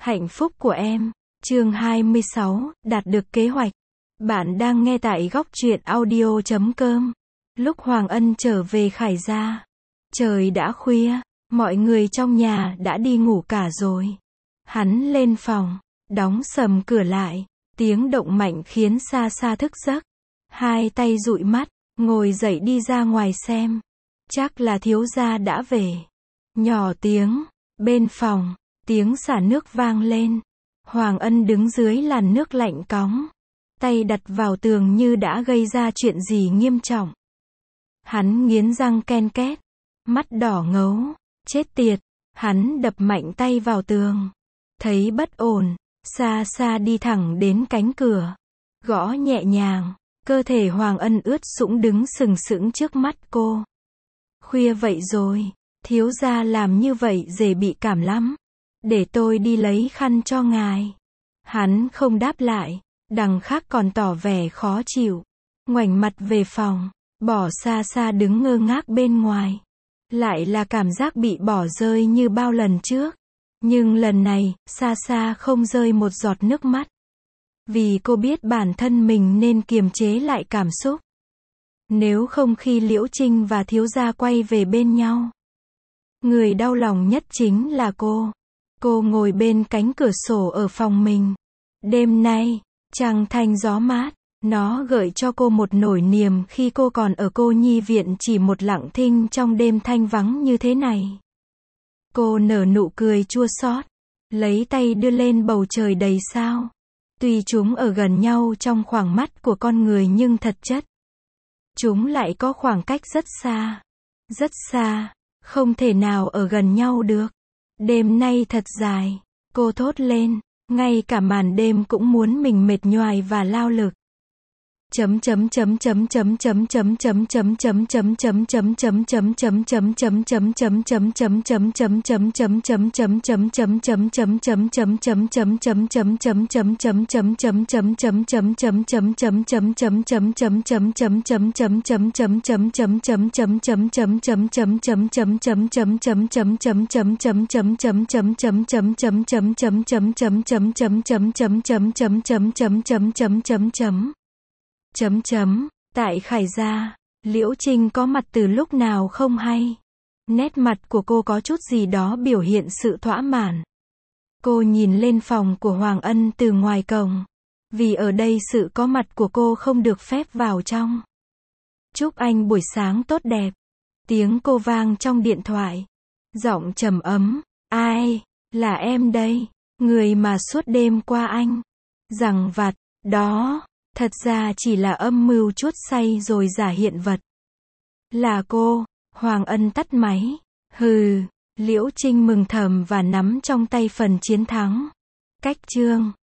Hạnh phúc của em. Chương 26, đạt được kế hoạch. Bạn đang nghe tại góc truyện audio.com. Lúc Hoàng Ân trở về Khải gia, trời đã khuya, mọi người trong nhà đã đi ngủ cả rồi. Hắn lên phòng, đóng sầm cửa lại, tiếng động mạnh khiến Sa Sa thức giấc. Hai tay dụi mắt, ngồi dậy đi ra ngoài xem. Chắc là thiếu gia đã về. Nhỏ tiếng, bên phòng, tiếng xả nước vang lên. Hoàng Ân đứng dưới làn nước lạnh cóng, tay đặt vào tường như đã gây ra chuyện gì nghiêm trọng. Hắn nghiến răng ken két, mắt đỏ ngấu, chết tiệt, hắn đập mạnh tay vào tường. Thấy bất ổn, Sa Sa đi thẳng đến cánh cửa, gõ nhẹ nhàng, cơ thể Hoàng Ân ướt sũng đứng sừng sững trước mắt cô. Khuya vậy rồi, thiếu gia làm như vậy dễ bị cảm lắm. Để tôi đi lấy khăn cho ngài. Hắn không đáp lại, đằng khác còn tỏ vẻ khó chịu. Ngoảnh mặt về phòng, bỏ Sa Sa đứng ngơ ngác bên ngoài. Lại là cảm giác bị bỏ rơi như bao lần trước. Nhưng lần này, Sa Sa không rơi một giọt nước mắt. Vì cô biết bản thân mình nên kiềm chế lại cảm xúc. Nếu không khi Liễu Trinh và thiếu gia quay về bên nhau, người đau lòng nhất chính là cô. Cô ngồi bên cánh cửa sổ ở phòng mình. Đêm nay, trăng thanh gió mát, nó gợi cho cô một nỗi niềm khi cô còn ở cô nhi viện chỉ một lặng thinh trong đêm thanh vắng như thế này. Cô nở nụ cười chua xót, lấy tay đưa lên bầu trời đầy sao. Tuy chúng ở gần nhau trong khoảng mắt của con người nhưng thật chất, chúng lại có khoảng cách rất xa, không thể nào ở gần nhau được. Đêm nay thật dài, cô thốt lên, ngay cả màn đêm cũng muốn mình mệt nhoài và lao lực. Tại Khải gia, Liễu Trinh có mặt từ lúc nào không hay. Nét mặt của cô có chút gì đó biểu hiện sự thỏa mãn. Cô nhìn lên phòng của Hoàng Ân từ ngoài cổng. Vì ở đây sự có mặt của cô không được phép vào trong. Chúc anh buổi sáng tốt đẹp. Tiếng cô vang trong điện thoại. Giọng trầm ấm. Ai? Là em đây. Người mà suốt đêm qua anh giằng vặt. Đó. Thật ra chỉ là âm mưu chuốt say rồi giả hiện vật. Là cô. Hoàng Ân tắt máy. Hừ. Liễu Trinh mừng thầm và nắm trong tay phần chiến thắng. Cách chương